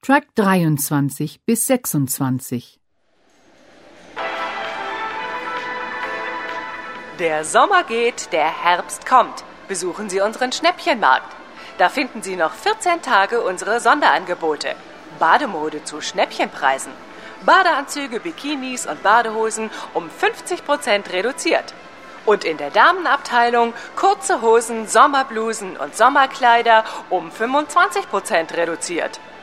Track 23 bis 26. Der Sommer geht, der Herbst kommt. Besuchen Sie unseren Schnäppchenmarkt. Da finden Sie noch 14 Tage unsere Sonderangebote. Bademode zu Schnäppchenpreisen. Badeanzüge, Bikinis und Badehosen um 50% reduziert. Und in der Damenabteilung kurze Hosen, Sommerblusen und Sommerkleider um 25% reduziert.